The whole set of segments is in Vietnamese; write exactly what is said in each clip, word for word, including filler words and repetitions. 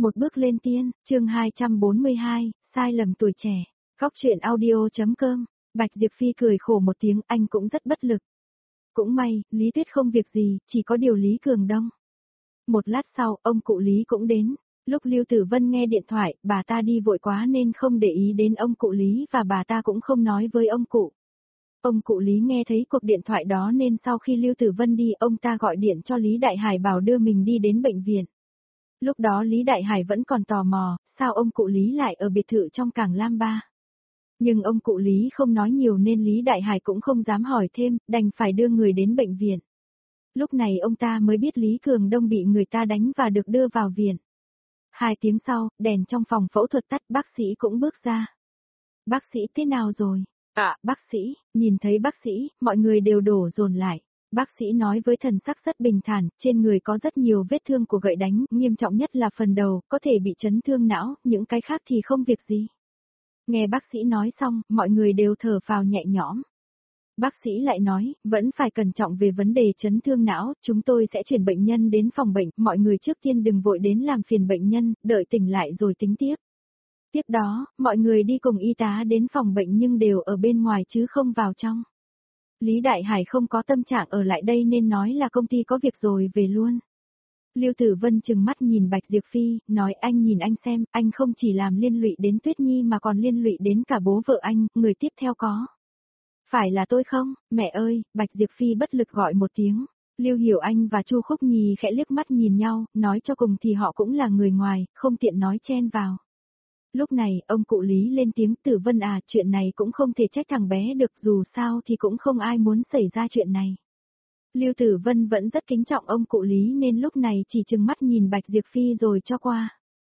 Một bước lên tiên, chương hai trăm bốn mươi hai, sai lầm tuổi trẻ. Góc truyện audio.com. Bạch Diệp Phi cười khổ một tiếng, anh cũng rất bất lực. Cũng may, Lý Tuyết không việc gì, chỉ có điều Lý Cường Đông. Một lát sau, ông cụ Lý cũng đến. Lúc Lưu Tử Vân nghe điện thoại, bà ta đi vội quá nên không để ý đến ông cụ Lý và bà ta cũng không nói với ông cụ. Ông cụ Lý nghe thấy cuộc điện thoại đó nên sau khi Lưu Tử Vân đi, ông ta gọi điện cho Lý Đại Hải bảo đưa mình đi đến bệnh viện. Lúc đó Lý Đại Hải vẫn còn tò mò, sao ông cụ Lý lại ở biệt thự trong Cảng Lam Ba. Nhưng ông cụ Lý không nói nhiều nên Lý Đại Hải cũng không dám hỏi thêm, đành phải đưa người đến bệnh viện. Lúc này ông ta mới biết Lý Cường Đông bị người ta đánh và được đưa vào viện. Hai tiếng sau, đèn trong phòng phẫu thuật tắt, bác sĩ cũng bước ra. Bác sĩ thế nào rồi? À, bác sĩ, nhìn thấy bác sĩ, mọi người đều đổ dồn lại. Bác sĩ nói với thần sắc rất bình thản, trên người có rất nhiều vết thương của gậy đánh, nghiêm trọng nhất là phần đầu, có thể bị chấn thương não, những cái khác thì không việc gì. Nghe bác sĩ nói xong, mọi người đều thở phào nhẹ nhõm. Bác sĩ lại nói, vẫn phải cẩn trọng về vấn đề chấn thương não, chúng tôi sẽ chuyển bệnh nhân đến phòng bệnh, mọi người trước tiên đừng vội đến làm phiền bệnh nhân, đợi tỉnh lại rồi tính tiếp. Tiếp đó, mọi người đi cùng y tá đến phòng bệnh nhưng đều ở bên ngoài chứ không vào trong. Lý Đại Hải không có tâm trạng ở lại đây nên nói là công ty có việc rồi về luôn. Lưu Tử Vân trừng mắt nhìn Bạch Diệp Phi, nói anh nhìn anh xem, anh không chỉ làm liên lụy đến Tuyết Nhi mà còn liên lụy đến cả bố vợ anh, người tiếp theo có. Phải là tôi không, mẹ ơi, Bạch Diệp Phi bất lực gọi một tiếng. Lưu Hiểu Anh và Chu Khúc Nhi khẽ liếc mắt nhìn nhau, nói cho cùng thì họ cũng là người ngoài, không tiện nói chen vào. Lúc này, ông cụ Lý lên tiếng, Tử Vân à, chuyện này cũng không thể trách thằng bé được, dù sao thì cũng không ai muốn xảy ra chuyện này. Lưu Tử Vân vẫn rất kính trọng ông cụ Lý nên lúc này chỉ trừng mắt nhìn Bạch Diệp Phi rồi cho qua.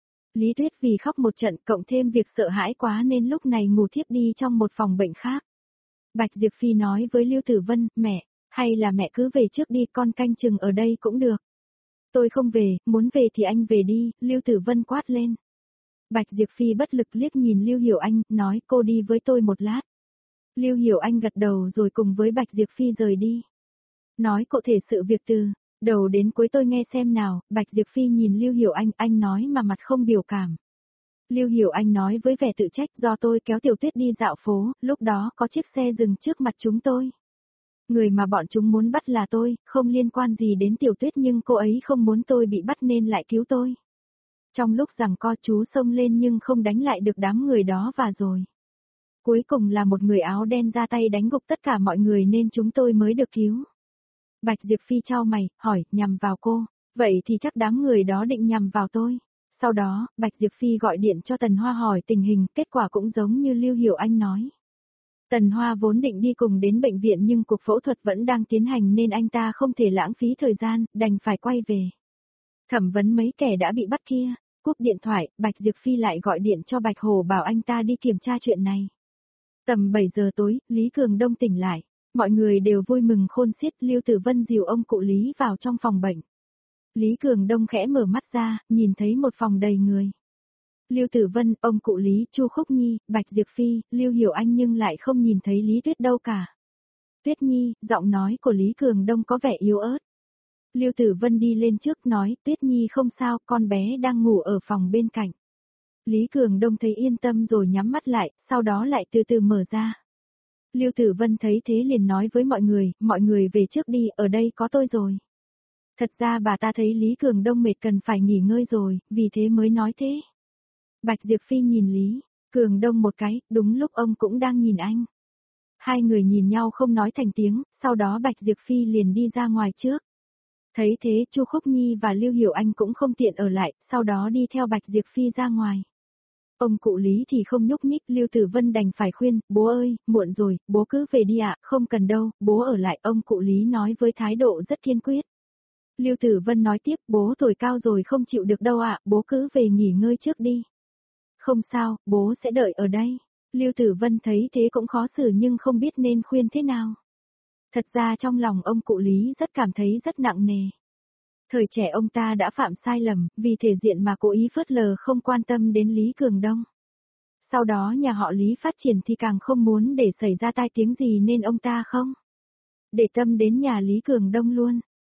Lý Tuyết vì khóc một trận cộng thêm việc sợ hãi quá nên lúc này ngủ thiếp đi trong một phòng bệnh khác. Bạch Diệp Phi nói với Lưu Tử Vân, mẹ, hay là mẹ cứ về trước đi, con canh chừng ở đây cũng được. Tôi không về, muốn về thì anh về đi, Lưu Tử Vân quát lên. Bạch Diệp Phi bất lực liếc nhìn Lưu Hiểu Anh, nói cô đi với tôi một lát. Lưu Hiểu Anh gật đầu rồi cùng với Bạch Diệp Phi rời đi. Nói cụ thể sự việc từ đầu đến cuối tôi nghe xem nào, Bạch Diệp Phi nhìn Lưu Hiểu Anh, anh nói mà mặt không biểu cảm. Lưu Hiểu Anh nói với vẻ tự trách, do tôi kéo Tiểu Tuyết đi dạo phố, lúc đó có chiếc xe dừng trước mặt chúng tôi. Người mà bọn chúng muốn bắt là tôi, không liên quan gì đến Tiểu Tuyết nhưng cô ấy không muốn tôi bị bắt nên lại cứu tôi. Trong lúc giằng co chú xông lên nhưng không đánh lại được đám người đó và rồi. Cuối cùng là một người áo đen ra tay đánh gục tất cả mọi người nên chúng tôi mới được cứu. Bạch Diệp Phi chau mày, hỏi, nhằm vào cô, vậy thì chắc đám người đó định nhằm vào tôi. Sau đó, Bạch Diệp Phi gọi điện cho Tần Hoa hỏi tình hình, kết quả cũng giống như Lưu Hiểu Anh nói. Tần Hoa vốn định đi cùng đến bệnh viện nhưng cuộc phẫu thuật vẫn đang tiến hành nên anh ta không thể lãng phí thời gian, đành phải quay về. Thẩm vấn mấy kẻ đã bị bắt kia, cúp điện thoại, Bạch Diệp Phi lại gọi điện cho Bạch Hồ bảo anh ta đi kiểm tra chuyện này. Tầm bảy giờ tối, Lý Cường Đông tỉnh lại, mọi người đều vui mừng khôn xiết, Lưu Tử Vân dìu ông cụ Lý vào trong phòng bệnh. Lý Cường Đông khẽ mở mắt ra, nhìn thấy một phòng đầy người. Lưu Tử Vân, ông cụ Lý, Chu Khúc Nhi, Bạch Diệp Phi, Lưu Hiểu Anh nhưng lại không nhìn thấy Lý Tuyết đâu cả. Tuyết Nhi, giọng nói của Lý Cường Đông có vẻ yếu ớt. Lưu Tử Vân đi lên trước nói, Tuyết Nhi không sao, con bé đang ngủ ở phòng bên cạnh. Lý Cường Đông thấy yên tâm rồi nhắm mắt lại, sau đó lại từ từ mở ra. Lưu Tử Vân thấy thế liền nói với mọi người, mọi người về trước đi, ở đây có tôi rồi. Thật ra bà ta thấy Lý Cường Đông mệt cần phải nghỉ ngơi rồi, vì thế mới nói thế. Bạch Diệp Phi nhìn Lý Cường Đông một cái, đúng lúc ông cũng đang nhìn anh. Hai người nhìn nhau không nói thành tiếng, sau đó Bạch Diệp Phi liền đi ra ngoài trước. Thấy thế Chu Khúc Nhi và Lưu Hiểu Anh cũng không tiện ở lại, sau đó đi theo Bạch Diệp Phi ra ngoài. Ông cụ Lý thì không nhúc nhích, Lưu Tử Vân đành phải khuyên, bố ơi, muộn rồi, bố cứ về đi ạ, không cần đâu, bố ở lại, ông cụ Lý nói với thái độ rất kiên quyết. Lưu Tử Vân nói tiếp, bố tuổi cao rồi không chịu được đâu ạ, bố cứ về nghỉ ngơi trước đi. Không sao, bố sẽ đợi ở đây. Lưu Tử Vân thấy thế cũng khó xử nhưng không biết nên khuyên thế nào. Thật ra trong lòng ông cụ Lý rất cảm thấy rất nặng nề. Thời trẻ ông ta đã phạm sai lầm, vì thể diện mà cố ý phớt lờ không quan tâm đến Lý Cường Đông. Sau đó nhà họ Lý phát triển thì càng không muốn để xảy ra tai tiếng gì nên ông ta không để tâm đến nhà Lý Cường Đông luôn.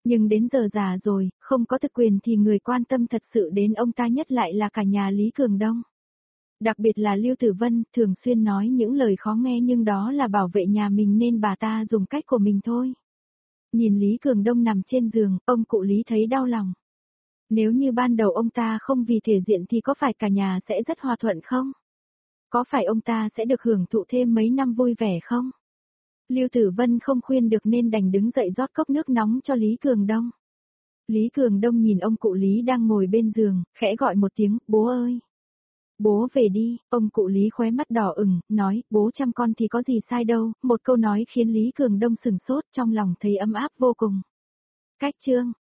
Nhưng đến giờ già rồi, không có thực quyền thì người quan tâm thật sự đến ông ta nhất lại là cả nhà Lý Cường Đông. Đặc biệt là Lưu Tử Vân, thường xuyên nói những lời khó nghe nhưng đó là bảo vệ nhà mình nên bà ta dùng cách của mình thôi. Nhìn Lý Cường Đông nằm trên giường, ông cụ Lý thấy đau lòng. Nếu như ban đầu ông ta không vì thể diện thì có phải cả nhà sẽ rất hòa thuận không? Có phải ông ta sẽ được hưởng thụ thêm mấy năm vui vẻ không? Lưu Tử Vân không khuyên được nên đành đứng dậy rót cốc nước nóng cho Lý Cường Đông. Lý Cường Đông nhìn ông cụ Lý đang ngồi bên giường, khẽ gọi một tiếng, bố ơi. Bố về đi, ông cụ Lý khóe mắt đỏ ửng, nói, bố chăm con thì có gì sai đâu, một câu nói khiến Lý Cường Đông sửng sốt trong lòng thấy ấm áp vô cùng. Cách chương